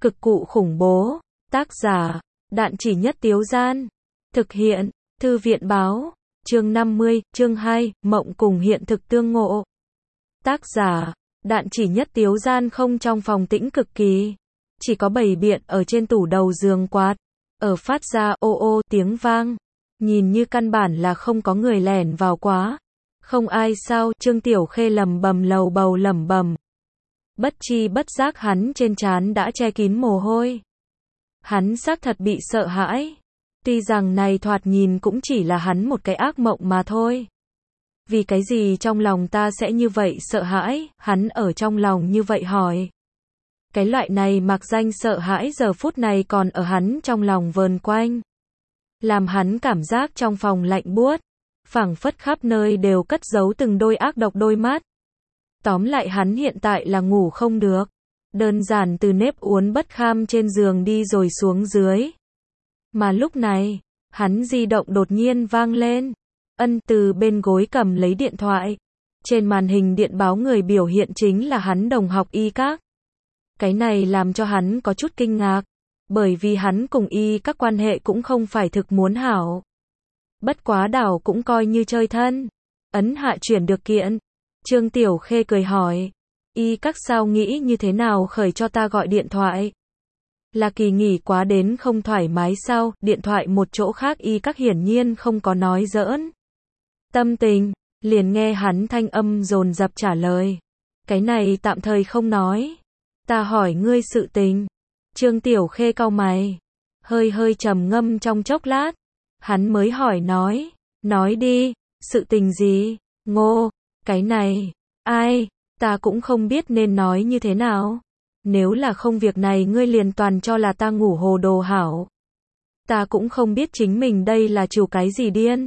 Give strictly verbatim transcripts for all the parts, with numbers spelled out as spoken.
Cực cụ khủng bố. Tác giả, Đạn Chỉ Nhất Tiếu Gian. Thực hiện, Thư viện Báo. Chương năm mươi, chương hai, mộng cùng hiện thực tương ngộ. Tác giả, Đạn Chỉ Nhất Tiếu Gian. Không, trong phòng tĩnh cực kỳ. Chỉ có bày biện ở trên tủ đầu giường quạt. Ở phát ra ô ô tiếng vang. Nhìn như căn bản là không có người lẻn vào quá. Không ai sao, Trương Tiểu Khê lầm bầm lầu bầu lẩm bẩm. Bất chi bất giác hắn trên trán đã che kín mồ hôi. Hắn xác thật bị sợ hãi. Tuy rằng này thoạt nhìn cũng chỉ là hắn một cái ác mộng mà thôi. Vì cái gì trong lòng ta sẽ như vậy sợ hãi, hắn ở trong lòng như vậy hỏi. Cái loại này mặc danh sợ hãi giờ phút này còn ở hắn trong lòng vờn quanh. Làm hắn cảm giác trong phòng lạnh buốt, phảng phất khắp nơi đều cất giấu từng đôi ác độc đôi mắt. Tóm lại hắn hiện tại là ngủ không được. Đơn giản từ nếp uốn bất kham trên giường đi rồi xuống dưới. Mà lúc này, hắn di động đột nhiên vang lên. Ân từ bên gối cầm lấy điện thoại. Trên màn hình điện báo người biểu hiện chính là hắn đồng học Y Các. Cái này làm cho hắn có chút kinh ngạc. Bởi vì hắn cùng Y Các quan hệ cũng không phải thực muốn hảo. Bất quá đảo cũng coi như chơi thân. Ấn hạ chuyển được kiện. Trương Tiểu Khê cười hỏi. Y Các sao nghĩ như thế nào khởi cho ta gọi điện thoại? Là kỳ nghỉ quá đến không thoải mái sao? Điện thoại một chỗ khác Y Các hiển nhiên không có nói giỡn. Tâm tình, liền nghe hắn thanh âm dồn dập trả lời. Cái này tạm thời không nói. Ta hỏi ngươi sự tình. Trương Tiểu Khê cau mày. Hơi hơi trầm ngâm trong chốc lát. Hắn mới hỏi nói. Nói đi, sự tình gì? Ngô, cái này, ai? Ta cũng không biết nên nói như thế nào. Nếu là không việc này ngươi liền toàn cho là ta ngủ hồ đồ hảo. Ta cũng không biết chính mình đây là chủ cái gì điên.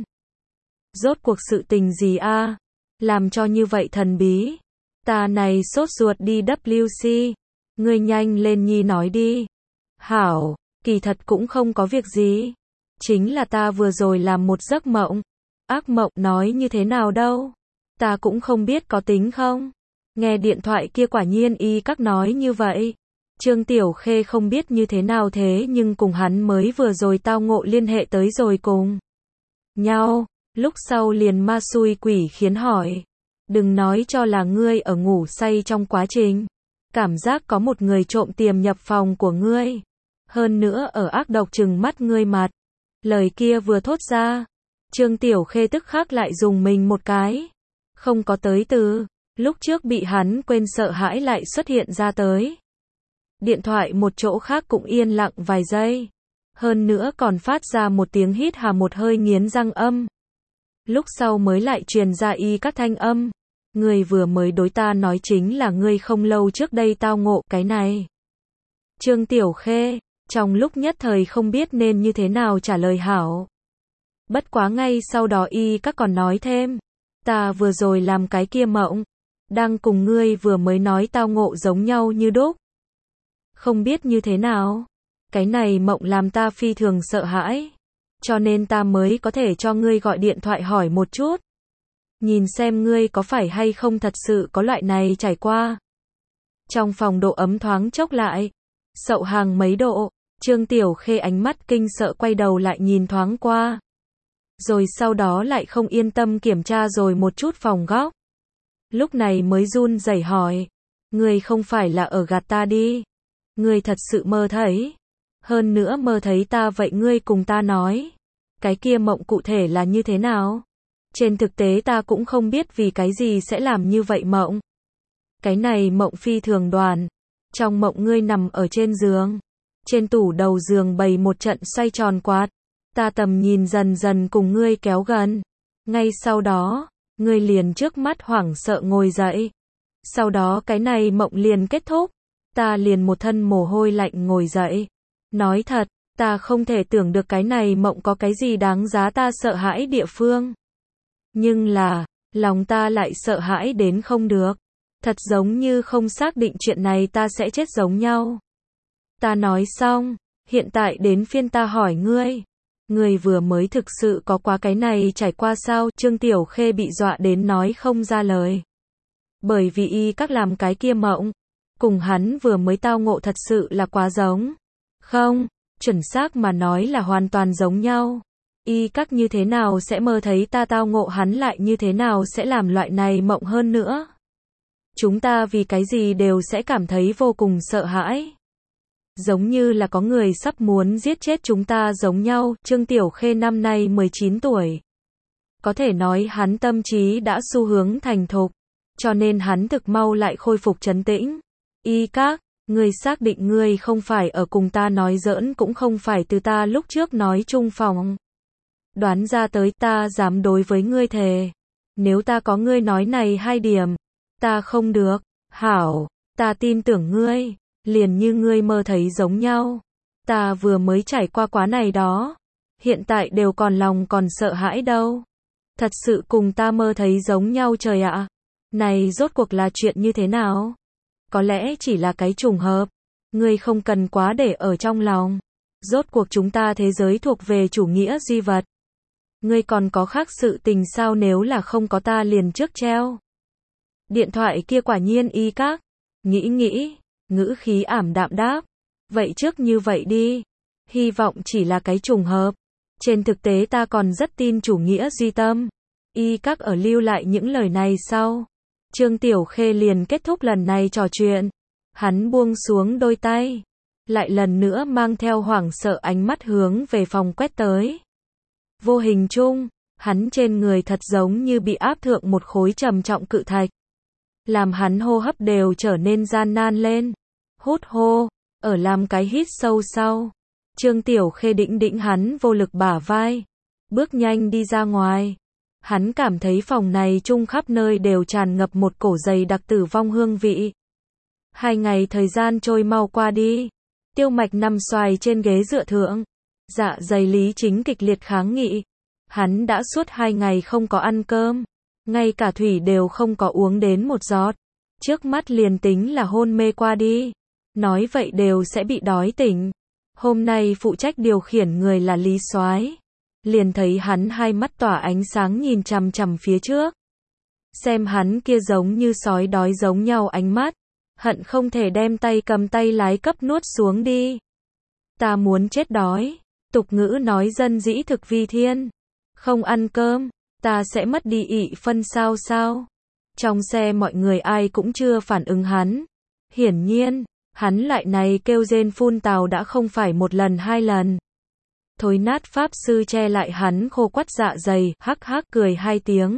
Rốt cuộc sự tình gì a? Làm cho như vậy thần bí. Ta này sốt ruột đi W C. Ngươi nhanh lên nhi nói đi. Hảo, kỳ thật cũng không có việc gì. Chính là ta vừa rồi làm một giấc mộng. Ác mộng nói như thế nào đâu. Ta cũng không biết có tính không. Nghe điện thoại kia quả nhiên Y Các nói như vậy. Trương Tiểu Khê không biết như thế nào thế nhưng cùng hắn mới vừa rồi tao ngộ liên hệ tới rồi cùng nhau. Lúc sau liền ma xui quỷ khiến hỏi. Đừng nói cho là ngươi ở ngủ say trong quá trình. Cảm giác có một người trộm tiềm nhập phòng của ngươi. Hơn nữa ở ác độc trừng mắt ngươi mặt. Lời kia vừa thốt ra. Trương Tiểu Khê tức khắc lại dùng mình một cái. Không có tới từ. Lúc trước bị hắn quên sợ hãi lại xuất hiện ra tới. Điện thoại một chỗ khác cũng yên lặng vài giây. Hơn nữa còn phát ra một tiếng hít hà một hơi nghiến răng âm. Lúc sau mới lại truyền ra Y Các thanh âm. Người vừa mới đối ta nói chính là ngươi không lâu trước đây tao ngộ cái này. Trương Tiểu Khê, trong lúc nhất thời không biết nên như thế nào trả lời hảo. Bất quá ngay sau đó Y Các còn nói thêm. Ta vừa rồi làm cái kia mộng. Đang cùng ngươi vừa mới nói tao ngộ giống nhau như đúc. Không biết như thế nào. Cái này mộng làm ta phi thường sợ hãi. Cho nên ta mới có thể cho ngươi gọi điện thoại hỏi một chút. Nhìn xem ngươi có phải hay không thật sự có loại này trải qua. Trong phòng độ ấm thoáng chốc lại. Sậu hàng mấy độ. Trương Tiểu Khê ánh mắt kinh sợ quay đầu lại nhìn thoáng qua. Rồi sau đó lại không yên tâm kiểm tra rồi một chút phòng góc. Lúc này mới run rẩy hỏi. Ngươi không phải là ở gạt ta đi. Ngươi thật sự mơ thấy. Hơn nữa mơ thấy ta vậy ngươi cùng ta nói. Cái kia mộng cụ thể là như thế nào? Trên thực tế ta cũng không biết vì cái gì sẽ làm như vậy mộng. Cái này mộng phi thường đoàn. Trong mộng ngươi nằm ở trên giường. Trên tủ đầu giường bày một trận xoay tròn quạt. Ta tầm nhìn dần dần cùng ngươi kéo gần. Ngay sau đó, ngươi liền trước mắt hoảng sợ ngồi dậy. Sau đó cái này mộng liền kết thúc. Ta liền một thân mồ hôi lạnh ngồi dậy. Nói thật, ta không thể tưởng được cái này mộng có cái gì đáng giá ta sợ hãi địa phương. Nhưng là, lòng ta lại sợ hãi đến không được. Thật giống như không xác định chuyện này ta sẽ chết giống nhau. Ta nói xong, hiện tại đến phiên ta hỏi ngươi. Ngươi vừa mới thực sự có quá cái này trải qua sao? Trương Tiểu Khê bị dọa đến nói không ra lời. Bởi vì Y Các làm cái kia mộng. Cùng hắn vừa mới tao ngộ thật sự là quá giống. Không, chuẩn xác mà nói là hoàn toàn giống nhau. Y các như thế nào sẽ mơ thấy ta tao ngộ hắn lại như thế nào sẽ làm loại này mộng hơn nữa. Chúng ta vì cái gì đều sẽ cảm thấy vô cùng sợ hãi. Giống như là có người sắp muốn giết chết chúng ta giống nhau. Trương Tiểu Khê năm nay mười chín tuổi. Có thể nói hắn tâm trí đã xu hướng thành thục, cho nên hắn thực mau lại khôi phục trấn tĩnh. Y các, ngươi xác định ngươi không phải ở cùng ta nói giỡn cũng không phải từ ta lúc trước nói chung phòng. Đoán ra tới ta dám đối với ngươi thề. Nếu ta có ngươi nói này hai điểm, ta không được. Hảo, ta tin tưởng ngươi, liền như ngươi mơ thấy giống nhau. Ta vừa mới trải qua quá này đó, hiện tại đều còn lòng còn sợ hãi đâu. Thật sự cùng ta mơ thấy giống nhau trời ạ. Này rốt cuộc là chuyện như thế nào? Có lẽ chỉ là cái trùng hợp. Ngươi không cần quá để ở trong lòng. Rốt cuộc chúng ta thế giới thuộc về chủ nghĩa duy vật. Ngươi còn có khác sự tình sao nếu là không có ta liền trước treo. Điện thoại kia quả nhiên Y các. Nghĩ nghĩ, ngữ khí ảm đạm đáp. Vậy trước như vậy đi. Hy vọng chỉ là cái trùng hợp. Trên thực tế ta còn rất tin chủ nghĩa duy tâm. Y các ở lưu lại những lời này sau. Trương Tiểu Khê liền kết thúc lần này trò chuyện. Hắn buông xuống đôi tay. Lại lần nữa mang theo hoảng sợ ánh mắt hướng về phòng quét tới. Vô hình chung, hắn trên người thật giống như bị áp thượng một khối trầm trọng cự thạch. Làm hắn hô hấp đều trở nên gian nan lên. Hút hô, ở làm cái hít sâu sau. Trương Tiểu Khê đĩnh đĩnh hắn vô lực bả vai. Bước nhanh đi ra ngoài. Hắn cảm thấy phòng này chung khắp nơi đều tràn ngập một cổ dày đặc tử vong hương vị. Hai ngày thời gian trôi mau qua đi. Tiêu Mạch nằm xoài trên ghế dựa thượng. Dạ dày Lý Chính kịch liệt kháng nghị. Hắn đã suốt hai ngày không có ăn cơm. Ngay cả thủy đều không có uống đến một giọt. Trước mắt liền tính là hôn mê qua đi. Nói vậy đều sẽ bị đói tỉnh. Hôm nay phụ trách điều khiển người là Lý Soái. Liền thấy hắn hai mắt tỏa ánh sáng nhìn chằm chằm phía trước. Xem hắn kia giống như sói đói giống nhau ánh mắt. Hận không thể đem tay cầm tay lái cấp nuốt xuống đi. Ta muốn chết đói. Tục ngữ nói dân dĩ thực vi thiên. Không ăn cơm, ta sẽ mất đi ị phân sao sao. Trong xe mọi người ai cũng chưa phản ứng hắn. Hiển nhiên, hắn lại này kêu rên phun tào đã không phải một lần hai lần. Thối nát pháp sư che lại hắn khô quắt dạ dày, hắc hắc cười hai tiếng.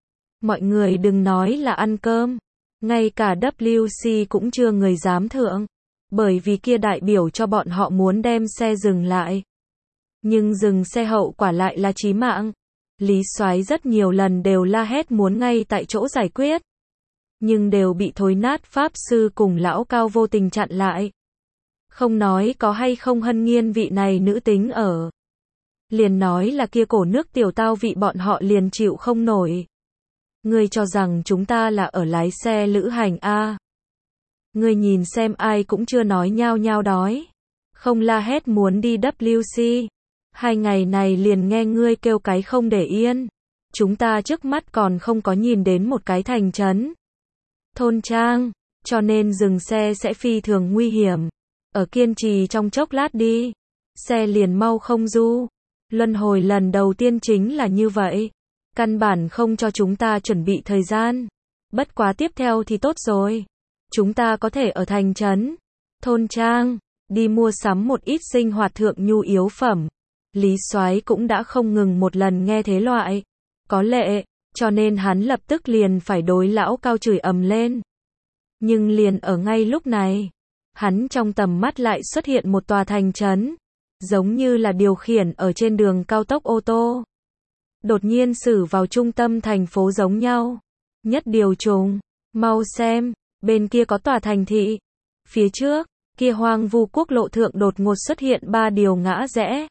Mọi người đừng nói là ăn cơm. Ngay cả W C cũng chưa người dám thượng. Bởi vì kia đại biểu cho bọn họ muốn đem xe dừng lại. Nhưng dừng xe hậu quả lại là chí mạng. Lý Soái rất nhiều lần đều la hét muốn ngay tại chỗ giải quyết. Nhưng đều bị thối nát pháp sư cùng lão cao vô tình chặn lại. Không nói có hay không hân nghiên vị này nữ tính ở. Liền nói là kia cổ nước tiểu tao vị bọn họ liền chịu không nổi. Ngươi cho rằng chúng ta là ở lái xe lữ hành a? Ngươi nhìn xem ai cũng chưa nói nhao nhao đói. Không la hét muốn đi W C. Hai ngày này liền nghe ngươi kêu cái không để yên. Chúng ta trước mắt còn không có nhìn đến một cái thành trấn. Thôn trang. Cho nên dừng xe sẽ phi thường nguy hiểm. Ở kiên trì trong chốc lát đi. Xe liền mau không du. Luân hồi lần đầu tiên chính là như vậy. Căn bản không cho chúng ta chuẩn bị thời gian. Bất quá tiếp theo thì tốt rồi. Chúng ta có thể ở thành trấn, thôn trang, đi mua sắm một ít sinh hoạt thượng nhu yếu phẩm. Lý Soái cũng đã không ngừng một lần nghe thế loại. Có lệ, cho nên hắn lập tức liền phải đối lão cao chửi ầm lên. Nhưng liền ở ngay lúc này, hắn trong tầm mắt lại xuất hiện một tòa thành trấn. Giống như là điều khiển ở trên đường cao tốc ô tô. Đột nhiên xử vào trung tâm thành phố giống nhau. Nhất điều trùng, mau xem, bên kia có tòa thành thị. Phía trước, kia hoang vu quốc lộ thượng đột ngột xuất hiện ba điều ngã rẽ.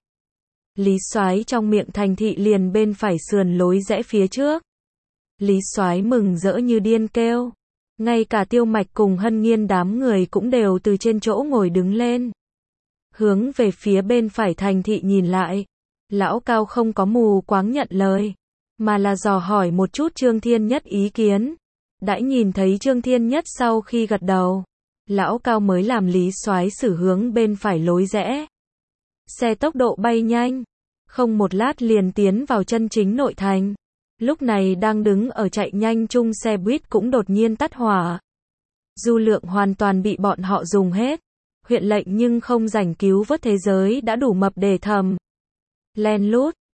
Lý Soái trong miệng thành thị liền bên phải sườn lối rẽ phía trước. Lý Soái mừng rỡ như điên kêu. Ngay cả Tiêu Mạch cùng Hân Nghiên đám người cũng đều từ trên chỗ ngồi đứng lên. Hướng về phía bên phải thành thị nhìn lại. Lão Cao không có mù quáng nhận lời, mà là dò hỏi một chút Trương Thiên Nhất ý kiến. Đã nhìn thấy Trương Thiên Nhất sau khi gật đầu, Lão Cao mới làm Lý Soái xử hướng bên phải lối rẽ. Xe tốc độ bay nhanh, không một lát liền tiến vào chân chính nội thành. Lúc này đang đứng ở chạy nhanh chung xe buýt cũng đột nhiên tắt hỏa. Du lượng hoàn toàn bị bọn họ dùng hết. Huyện lệnh nhưng không rảnh cứu vớt thế giới đã đủ mập để thầm. Len lút,